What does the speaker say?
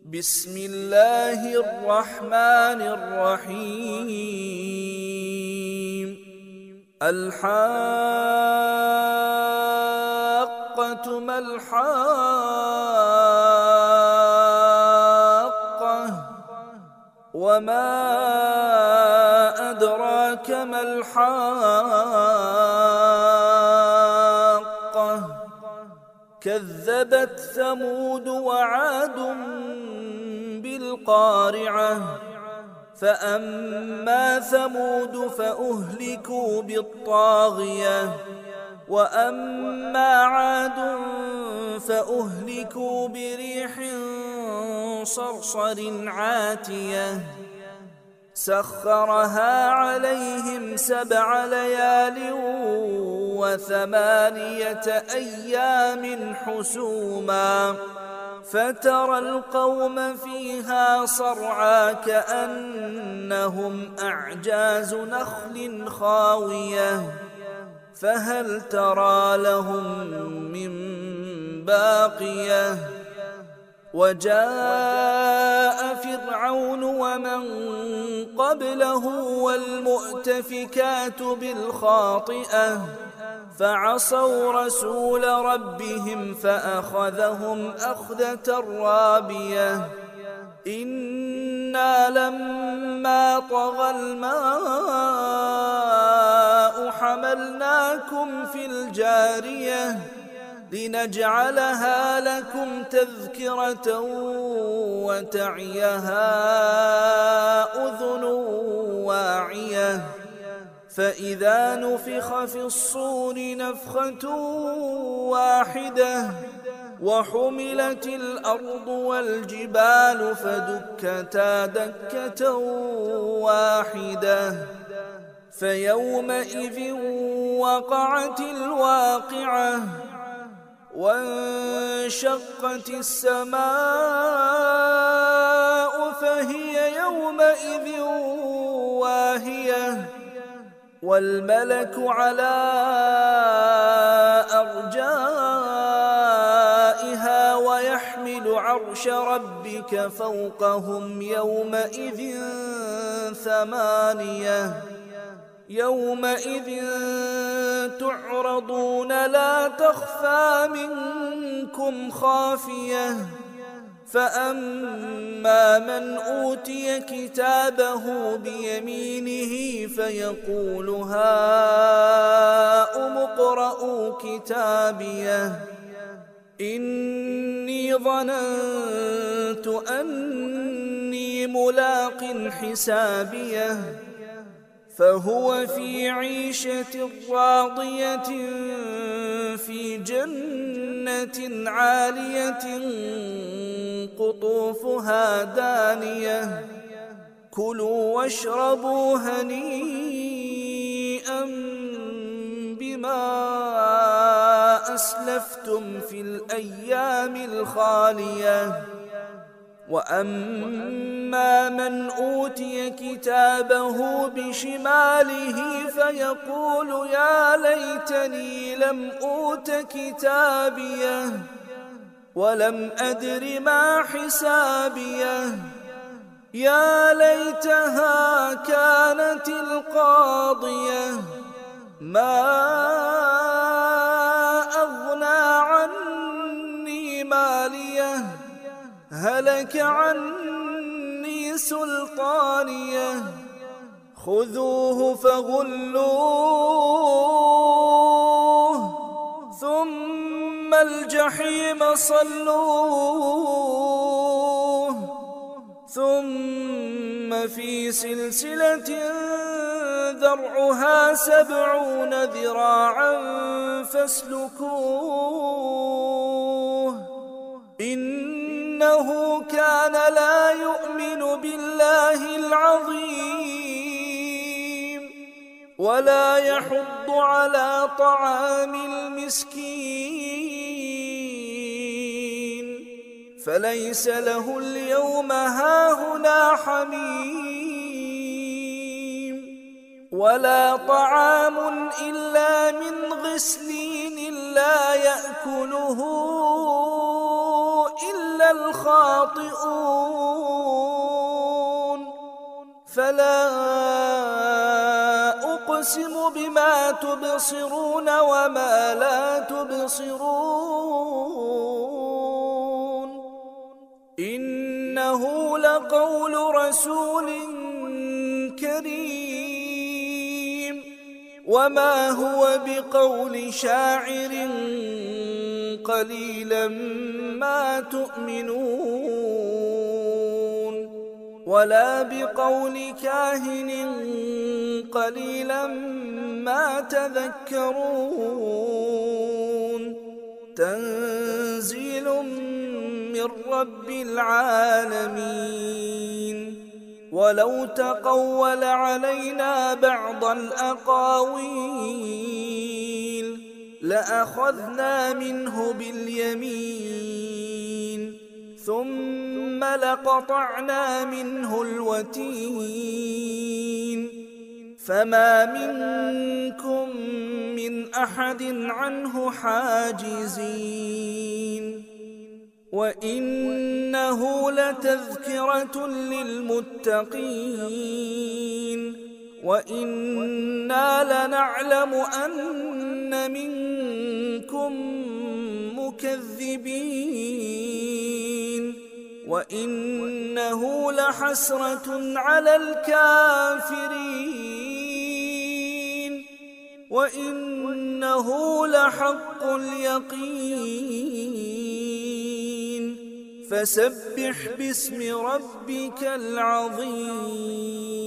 بسم الله الرحمن الرحيم الحاقة ما الحاقة وما أدراك ما الحاقة كذبت ثمود وعاد بالقارعة فأما ثمود فأهلكوا بالطاغية وأما عاد فأهلكوا بريح صرصر عاتية سخرها عليهم 7 ليال و8 أيام حسوما فترى القوم فيها صرعى كأنهم أعجاز نخل خاوية فهل ترى لهم من باقية وجاء فرعون ومن قبله والمؤتفكات بالخاطئة فعصوا رسول ربهم فأخذهم أخذة رابية إنا لما طغى الماء حملناكم في الجارية لنجعلها لكم تذكرة وتعيها أذن واعية فإذا نفخ في الصور نفخة واحدة وحملت الأرض والجبال فدكتا دكة واحدة فيومئذ وقعت الواقعة وانشقت السماء فهي يومئذ واهية والملك على أرجائها ويحمل عرش ربك فوقهم يومئذ 8 يومئذ تعرضون لا تخفى منكم خافية فأما من أوتي كتابه بيمينه فيقول هاؤم اقرءوا كتابيه إني ظننت أني ملاق حسابيه فهو في عيشة راضية في جنة عالية قطوفها دانية كلوا واشربوا هنيئا بما أسلفتم في الأيام الخالية وأما من أوتي كتابه بشماله فيقول يا ليتني لم أوت كتابيه ولم أدر ما حسابيه يا ليتها كانت القاضية ما أغنى عني ماليه هلك عني سلطانيه خذوه فغلوه ثم الجحيم صلوه ثم في سلسلة ذرعها 70 ذراعا فاسلكوه إنه كان لا يؤمن بالله العظيم ولا يحض على طعام المسكين فليس له اليوم هاهنا حميم ولا طعام إلا من غسلين لا يأكله الخاطئون فلا أقسم بما تبصرون وما لا تبصرون إنه لقول رسول كريم وما هو بقول شاعر قليلا ما تؤمنون ولا بقول كاهن قليلا ما تذكرون تنزيل من رب العالمين ولو تقول علينا بعض الأقاويل لأخذنا منه باليمين ثم لقطعنا منه الوتين فما منكم من أحد عنه حاجزين وإنه لتذكرة للمتقين وإنا لنعلم أن منكم مكذبين وإنه لحسرة على الكافرين وإنه لحق اليقين فسبح باسم ربك العظيم